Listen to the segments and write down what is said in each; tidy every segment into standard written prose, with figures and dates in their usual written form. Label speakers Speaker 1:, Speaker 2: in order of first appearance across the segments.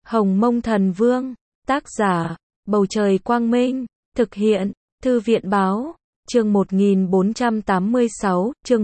Speaker 1: Hồng Mông Thần Vương, tác giả, Bầu Trời Quang Minh, thực hiện, Thư viện Báo, chương 1486, chương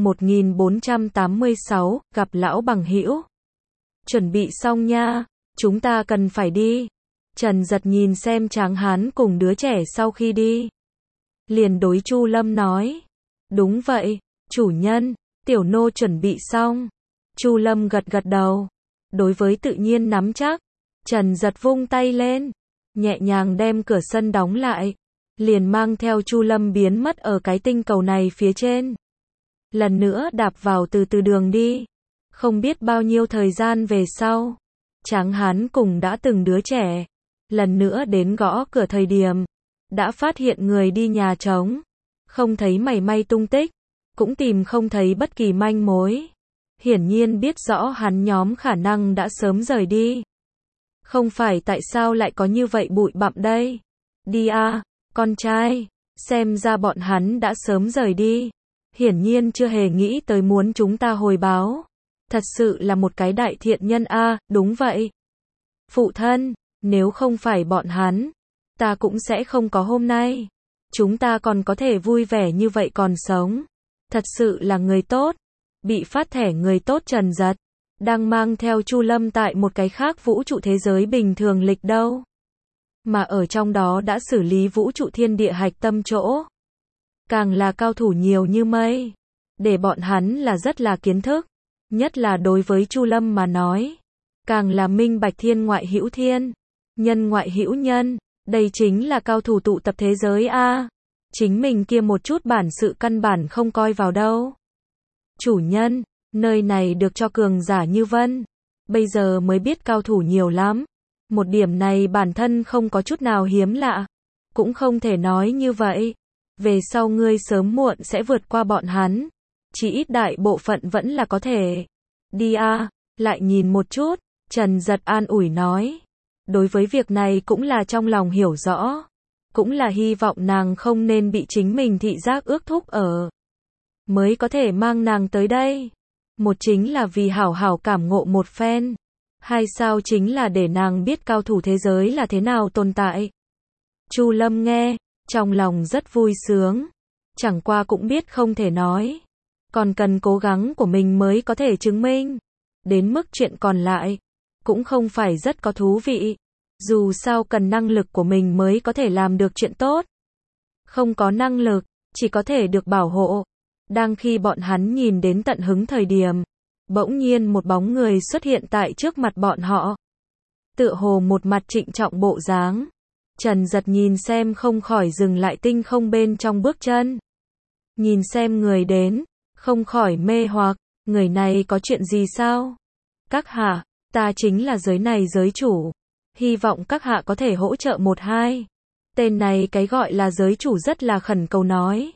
Speaker 1: 1486, gặp lão bằng hữu. Chuẩn bị xong nha, chúng ta cần phải đi. Trần Giật nhìn xem Tráng Hán cùng đứa trẻ sau khi đi, liền đối Chu Lâm nói, đúng vậy, chủ nhân, tiểu nô chuẩn bị xong. Chu Lâm gật gật đầu, đối với tự nhiên nắm chắc. Trần Giật vung tay lên, nhẹ nhàng đem cửa sân đóng lại, liền mang theo Chu Lâm biến mất ở cái tinh cầu này phía trên. Lần nữa đạp vào từ từ đường đi. Không biết bao nhiêu thời gian về sau, Tráng Hán cùng đã từng đứa trẻ, lần nữa đến gõ cửa thời điểm, đã phát hiện người đi nhà trống, không thấy mảy may tung tích, cũng tìm không thấy bất kỳ manh mối. Hiển nhiên biết rõ hắn nhóm khả năng đã sớm rời đi. Không phải tại sao lại có như vậy bụi bặm đây? Đi à, con trai, xem ra bọn hắn đã sớm rời đi. Hiển nhiên chưa hề nghĩ tới muốn chúng ta hồi báo. Thật sự là một cái đại thiện nhân a, đúng vậy. Phụ thân, nếu không phải bọn hắn, ta cũng sẽ không có hôm nay. Chúng ta còn có thể vui vẻ như vậy còn sống. Thật sự là người tốt. Bị phát thẻ người tốt Trần Giật, đang mang theo Chu Lâm tại một cái khác vũ trụ thế giới bình thường lịch đâu. Mà ở trong đó đã xử lý vũ trụ thiên địa hạch tâm chỗ. Càng là cao thủ nhiều như mây. Để bọn hắn là rất là kiến thức. Nhất là đối với Chu Lâm mà nói. Càng là minh bạch thiên ngoại hữu thiên. Nhân ngoại hữu nhân. Đây chính là cao thủ tụ tập thế giới a. Chính mình kia một chút bản sự căn bản không coi vào đâu. Chủ nhân, nơi này được cho cường giả như Vân. Bây giờ mới biết cao thủ nhiều lắm. Một điểm này bản thân không có chút nào hiếm lạ. Cũng không thể nói như vậy. Về sau ngươi sớm muộn sẽ vượt qua bọn hắn. Chỉ ít đại bộ phận vẫn là có thể. Đi à, lại nhìn một chút. Trần Giật an ủi nói. Đối với việc này cũng là trong lòng hiểu rõ. Cũng là hy vọng nàng không nên bị chính mình thị giác ước thúc ở. Mới có thể mang nàng tới đây. Một chính là vì hảo hảo cảm ngộ một phen. Hai sao chính là để nàng biết cao thủ thế giới là thế nào tồn tại. Chu Lâm nghe, trong lòng rất vui sướng. Chẳng qua cũng biết không thể nói. Còn cần cố gắng của mình mới có thể chứng minh. Đến mức chuyện còn lại, cũng không phải rất có thú vị. Dù sao cần năng lực của mình mới có thể làm được chuyện tốt. Không có năng lực, chỉ có thể được bảo hộ. Đang khi bọn hắn nhìn đến tận hứng thời điểm, bỗng nhiên một bóng người xuất hiện tại trước mặt bọn họ. Tựa hồ một mặt trịnh trọng bộ dáng. Trần Giật nhìn xem không khỏi dừng lại tinh không bên trong bước chân. Nhìn xem người đến, không khỏi mê hoặc, người này có chuyện gì sao? Các hạ, ta chính là giới này giới chủ. Hy vọng các hạ có thể hỗ trợ một hai. Tên này cái gọi là giới chủ rất là khẩn cầu nói.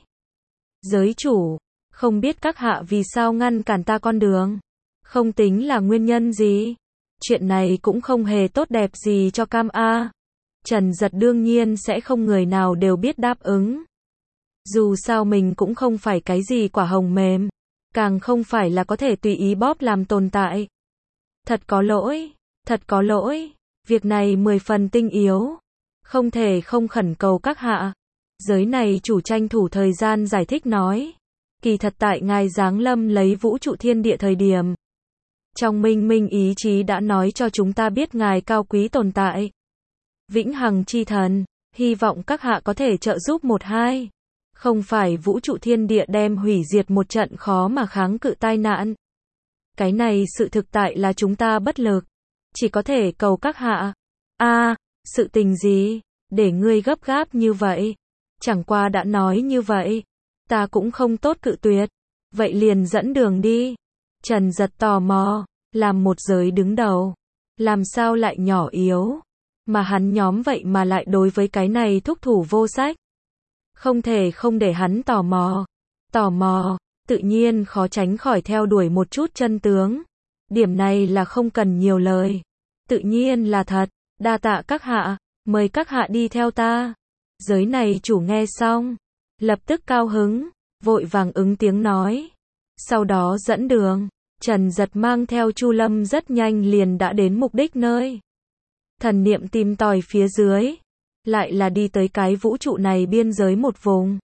Speaker 1: Giới chủ, không biết các hạ vì sao ngăn cản ta con đường. Không tính là nguyên nhân gì. Chuyện này cũng không hề tốt đẹp gì cho Cam A. Trần Giật đương nhiên sẽ không người nào đều biết đáp ứng. Dù sao mình cũng không phải cái gì quả hồng mềm. Càng không phải là có thể tùy ý bóp làm tồn tại. Thật có lỗi, thật có lỗi. Việc này 10 phần tinh yếu. Không thể không khẩn cầu các hạ. Giới này chủ tranh thủ thời gian giải thích nói. Kỳ thật tại ngài giáng lâm lấy vũ trụ thiên địa thời điểm. Trong minh minh ý chí đã nói cho chúng ta biết ngài cao quý tồn tại. Vĩnh hằng chi thần, hy vọng các hạ có thể trợ giúp một hai. Không phải vũ trụ thiên địa đem hủy diệt một trận khó mà kháng cự tai nạn. Cái này sự thực tại là chúng ta bất lực. Chỉ có thể cầu các hạ. Sự tình gì? Để ngươi gấp gáp như vậy. Chẳng qua đã nói như vậy. Ta cũng không tốt cự tuyệt. Vậy liền dẫn đường đi. Trần Giật tò mò. Làm một giới đứng đầu. Làm sao lại nhỏ yếu. Mà hắn nhóm vậy mà lại đối với cái này thúc thủ vô sách. Không thể không để hắn tò mò. Tò mò, tự nhiên khó tránh khỏi theo đuổi một chút chân tướng. Điểm này là không cần nhiều lời. Tự nhiên là thật. Đa tạ các hạ. Mời các hạ đi theo ta. Giới này chủ nghe xong. Lập tức cao hứng. Vội vàng ứng tiếng nói. Sau đó dẫn đường. Trần Giật mang theo Chu Lâm rất nhanh liền đã đến mục đích nơi. Thần niệm tìm tòi phía dưới, lại là đi tới cái vũ trụ này biên giới một vùng.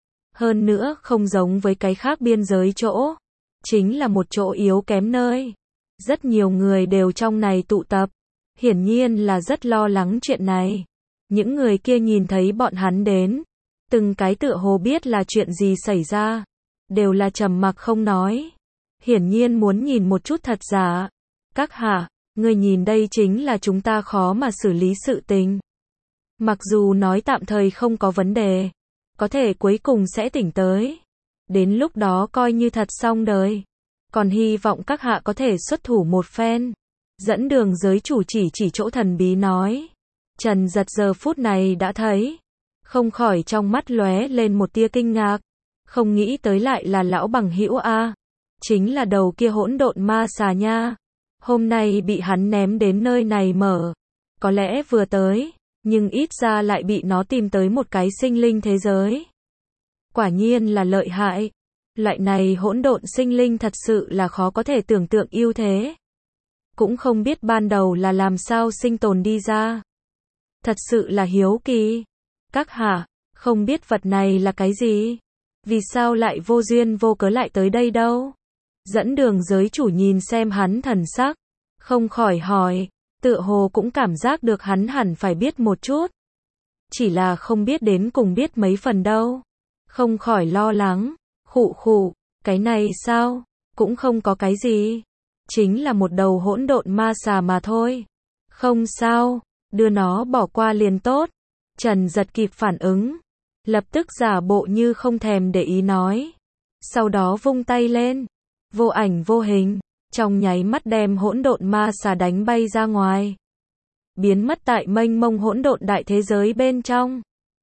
Speaker 1: Hơn nữa không giống với cái khác biên giới chỗ, chính là một chỗ yếu kém nơi. Rất nhiều người đều trong này tụ tập, hiển nhiên là rất lo lắng chuyện này. Những người kia nhìn thấy bọn hắn đến, từng cái tựa hồ biết là chuyện gì xảy ra, đều là trầm mặc không nói. Hiển nhiên muốn nhìn một chút thật giả. Các hạ, người nhìn đây chính là chúng ta khó mà xử lý sự tình. Mặc dù nói tạm thời không có vấn đề, có thể cuối cùng sẽ tỉnh tới. Đến lúc đó coi như thật xong đời. Còn hy vọng các hạ có thể xuất thủ một phen. Dẫn đường giới chủ chỉ chỗ thần bí nói. Trần Giật giờ phút này đã thấy, không khỏi trong mắt lóe lên một tia kinh ngạc. Không nghĩ tới lại là lão bằng hữu a, chính là đầu kia hỗn độn ma xà nha. Hôm nay bị hắn ném đến nơi này mở, có lẽ vừa tới, nhưng ít ra lại bị nó tìm tới một cái sinh linh thế giới. Quả nhiên là lợi hại. Loại này hỗn độn sinh linh thật sự là khó có thể tưởng tượng ưu thế. Cũng không biết ban đầu là làm sao sinh tồn đi ra. Thật sự là hiếu kỳ. Các hạ, không biết vật này là cái gì? Vì sao lại vô duyên vô cớ lại tới đây đâu? Dẫn đường giới chủ nhìn xem hắn thần sắc, không khỏi hỏi, tựa hồ cũng cảm giác được hắn hẳn phải biết một chút. Chỉ là không biết đến cùng biết mấy phần đâu. Không khỏi lo lắng, khụ, cái này sao? Cũng không có cái gì. Chính là một đầu hỗn độn ma xà mà thôi. Không sao, đưa nó bỏ qua liền tốt. Trần Giật kịp phản ứng, lập tức giả bộ như không thèm để ý nói. Sau đó vung tay lên, vô ảnh vô hình, trong nháy mắt đem hỗn độn ma xà đánh bay ra ngoài. Biến mất tại mênh mông hỗn độn đại thế giới bên trong.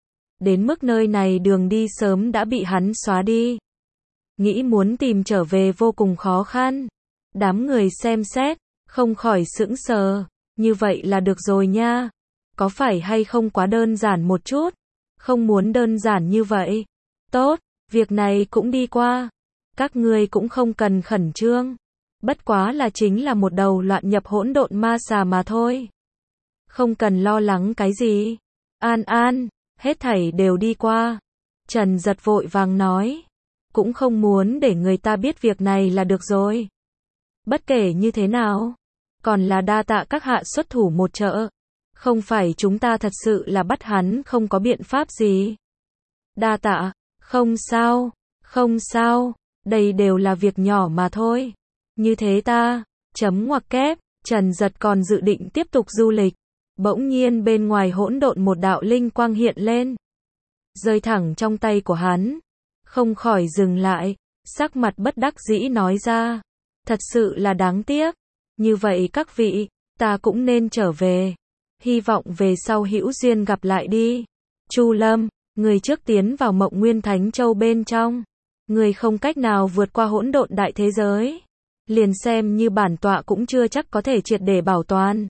Speaker 1: Đến mức nơi này đường đi sớm đã bị hắn xóa đi. Nghĩ muốn tìm trở về vô cùng khó khăn. Đám người xem xét, không khỏi sững sờ. Như vậy là được rồi nha. Có phải hay không quá đơn giản một chút? Không muốn đơn giản như vậy. Tốt, việc này cũng đi qua. Các ngươi cũng không cần khẩn trương. Bất quá là chính là một đầu loạn nhập hỗn độn ma xà mà thôi. Không cần lo lắng cái gì. An, hết thảy đều đi qua. Trần Giật vội vàng nói. Cũng không muốn để người ta biết việc này là được rồi. Bất kể như thế nào, còn là đa tạ các hạ xuất thủ một trợ. Không phải chúng ta thật sự là bắt hắn không có biện pháp gì. Đa tạ, không sao, đây đều là việc nhỏ mà thôi. Như thế ta, chấm ngoặc kép, Trần Giật còn dự định tiếp tục du lịch. Bỗng nhiên bên ngoài hỗn độn một đạo linh quang hiện lên. Rơi thẳng trong tay của hắn. Không khỏi dừng lại, sắc mặt bất đắc dĩ nói ra. Thật sự là đáng tiếc. Như vậy các vị, ta cũng nên trở về. Hy vọng về sau hữu duyên gặp lại đi. Chu Lâm, người trước tiến vào Mộng Nguyên Thánh Châu bên trong. Người không cách nào vượt qua hỗn độn đại thế giới. Liền xem như bản tọa cũng chưa chắc có thể triệt để bảo toàn.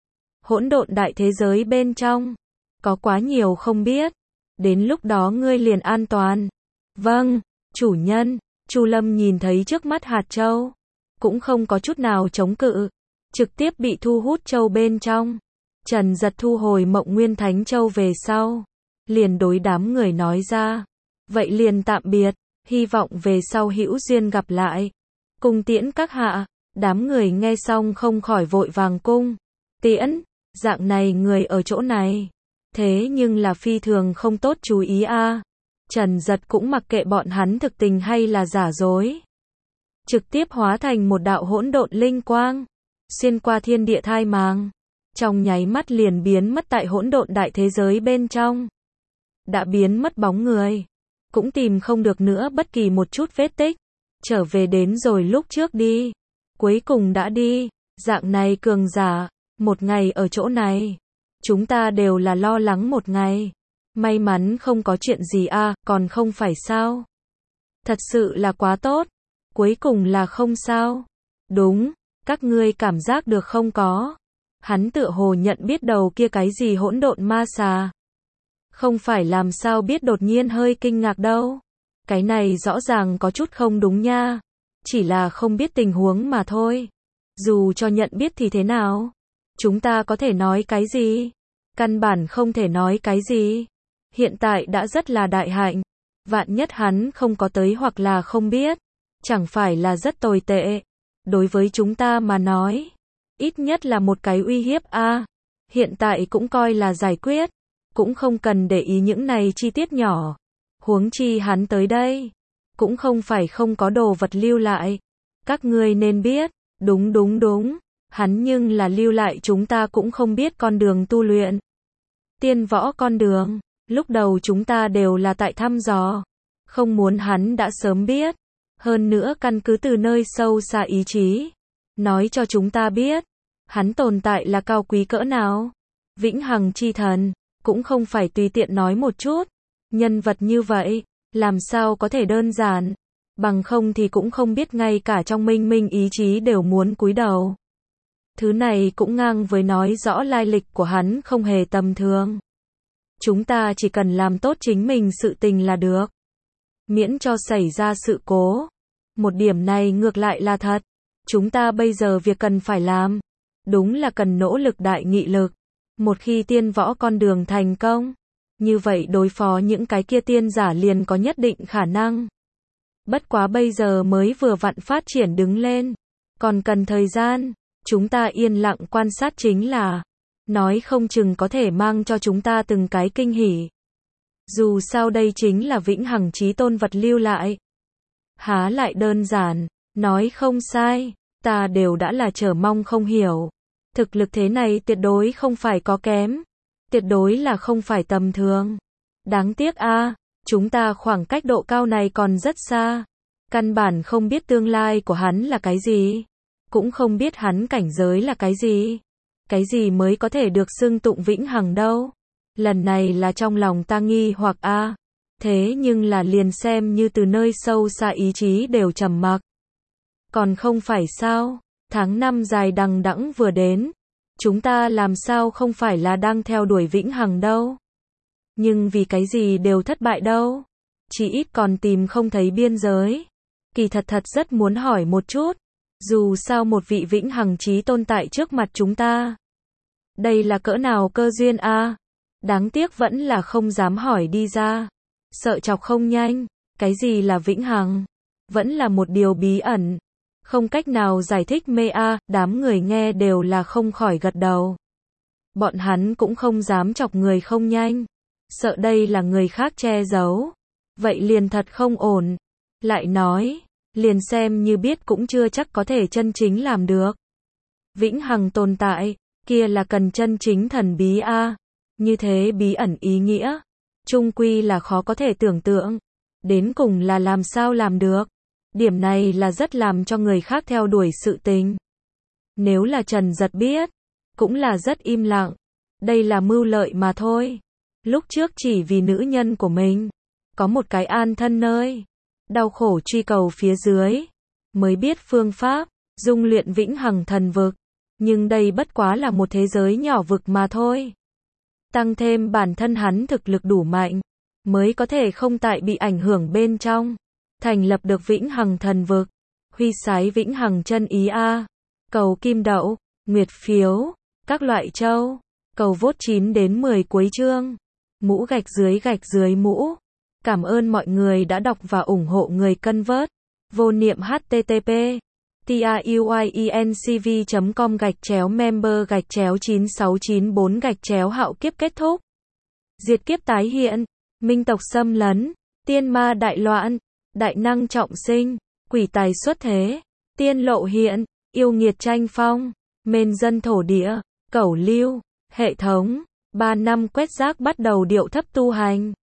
Speaker 1: Hỗn độn đại thế giới bên trong, có quá nhiều không biết. Đến lúc đó ngươi liền an toàn. Vâng, chủ nhân. Chu Lâm nhìn thấy trước mắt hạt châu, cũng không có chút nào chống cự, trực tiếp bị thu hút châu bên trong. Trần Giật thu hồi Mộng Nguyên Thánh Châu về sau, liền đối đám người nói ra. Vậy liền tạm biệt, hy vọng về sau hữu duyên gặp lại. Cung tiễn các hạ. Đám người nghe xong không khỏi vội vàng cung tiễn. Dạng này người ở chỗ này, thế nhưng là phi thường không tốt chú ý a. Trần Giật cũng mặc kệ bọn hắn thực tình hay là giả dối, trực tiếp hóa thành một đạo hỗn độn linh quang, xuyên qua thiên địa thai màng, trong nháy mắt liền biến mất tại hỗn độn đại thế giới bên trong. Đã biến mất bóng người, cũng tìm không được nữa bất kỳ một chút vết tích. Trở về đến rồi lúc trước đi, cuối cùng đã đi. Dạng này cường giả, một ngày ở chỗ này, chúng ta đều là lo lắng một ngày. May mắn không có chuyện gì a, còn không phải sao? Thật sự là quá tốt. Cuối cùng là không sao. Đúng, các ngươi cảm giác được không có? Hắn tựa hồ nhận biết đầu kia cái gì hỗn độn ma xà. Không phải làm sao biết đột nhiên hơi kinh ngạc đâu. Cái này rõ ràng có chút không đúng nha. Chỉ là không biết tình huống mà thôi. Dù cho nhận biết thì thế nào? chúng ta có thể nói cái gì? Căn bản không thể nói cái gì. Hiện tại đã rất là đại hạnh. Vạn nhất hắn không có tới hoặc là không biết, chẳng phải là rất tồi tệ. Đối với chúng ta mà nói, ít nhất là một cái uy hiếp a. Hiện tại cũng coi là giải quyết, cũng không cần để ý những này chi tiết nhỏ. Huống chi hắn tới đây, cũng không phải không có đồ vật lưu lại. Các ngươi nên biết, đúng, hắn nhưng là lưu lại chúng ta cũng không biết con đường tu luyện. Tiên võ con đường, lúc đầu chúng ta đều là tại thăm dò, không muốn hắn đã sớm biết. Hơn nữa căn cứ từ nơi sâu xa ý chí, nói cho chúng ta biết, hắn tồn tại là cao quý cỡ nào. Vĩnh hằng chi thần, cũng không phải tùy tiện nói một chút. Nhân vật như vậy, làm sao có thể đơn giản, bằng không thì cũng không biết ngay cả trong minh minh ý chí đều muốn cúi đầu. Thứ này cũng ngang với nói rõ lai lịch của hắn không hề tầm thường. Chúng ta chỉ cần làm tốt chính mình sự tình là được, miễn cho xảy ra sự cố. Một điểm này ngược lại là thật. Chúng ta bây giờ việc cần phải làm, đúng là cần nỗ lực đại nghị lực. Một khi tiên võ con đường thành công, như vậy đối phó những cái kia tiên giả liền có nhất định khả năng. Bất quá bây giờ mới vừa vặn phát triển đứng lên, còn cần thời gian. Chúng ta yên lặng quan sát chính là, nói không chừng có thể mang cho chúng ta từng cái kinh hỉ. Dù sao đây chính là vĩnh hằng chí tôn vật lưu lại. Há lại đơn giản, nói không sai, ta đều đã là chờ mong không hiểu. Thực lực thế này tuyệt đối không phải có kém, tuyệt đối là không phải tầm thường. Đáng tiếc a, chúng ta khoảng cách độ cao này còn rất xa. Căn bản không biết tương lai của hắn là cái gì, cũng không biết hắn cảnh giới là cái gì mới có thể được xưng tụng vĩnh hằng đâu. Lần này là trong lòng ta nghi hoặc a. Thế nhưng là liền xem như từ nơi sâu xa ý chí đều trầm mặc. Còn không phải sao, tháng 5 dài đằng đẵng vừa đến, chúng ta làm sao không phải là đang theo đuổi vĩnh hằng đâu. Nhưng vì cái gì đều thất bại đâu, chỉ ít còn tìm không thấy biên giới. Kỳ thật rất muốn hỏi một chút, dù sao một vị vĩnh hằng chí tôn tại trước mặt chúng ta, đây là cỡ nào cơ duyên a. Đáng tiếc vẫn là không dám hỏi đi ra, sợ chọc không nhanh. Cái gì là vĩnh hằng, vẫn là một điều bí ẩn, không cách nào giải thích mê a. Đám người nghe đều là không khỏi gật đầu. Bọn hắn cũng không dám chọc người không nhanh, sợ đây là người khác che giấu, vậy liền thật không ổn. Lại nói, liền xem như biết cũng chưa chắc có thể chân chính làm được. Vĩnh hằng tồn tại, kia là cần chân chính thần bí a. Như thế bí ẩn ý nghĩa, chung quy là khó có thể tưởng tượng. Đến cùng là làm sao làm được. Điểm này là rất làm cho người khác theo đuổi sự tình. Nếu là Trần Giật biết, cũng là rất im lặng. Đây là mưu lợi mà thôi. Lúc trước chỉ vì nữ nhân của mình, có một cái an thân nơi, đau khổ truy cầu phía dưới, mới biết phương pháp, dung luyện vĩnh hằng thần vực. Nhưng đây bất quá là một thế giới nhỏ vực mà thôi. Tăng thêm bản thân hắn thực lực đủ mạnh, mới có thể không tại bị ảnh hưởng bên trong, thành lập được vĩnh hằng thần vực. Huy sái vĩnh hằng chân ý a. Cầu kim đậu, nguyệt phiếu, các loại châu, cầu vote 9 đến 10 cuối chương. Mũ gạch dưới mũ. Cảm ơn mọi người đã đọc và ủng hộ người cân vớt. Vô niệm http truyencv.com/member/9694 hạo kiếp kết thúc. Diệt kiếp tái hiện, minh tộc xâm lấn, tiên ma đại loạn, đại năng trọng sinh, quỷ tài xuất thế, tiên lộ hiện, yêu nghiệt tranh phong, mên dân thổ địa, cẩu lưu, hệ thống, 3 năm quét rác bắt đầu điệu thấp tu hành.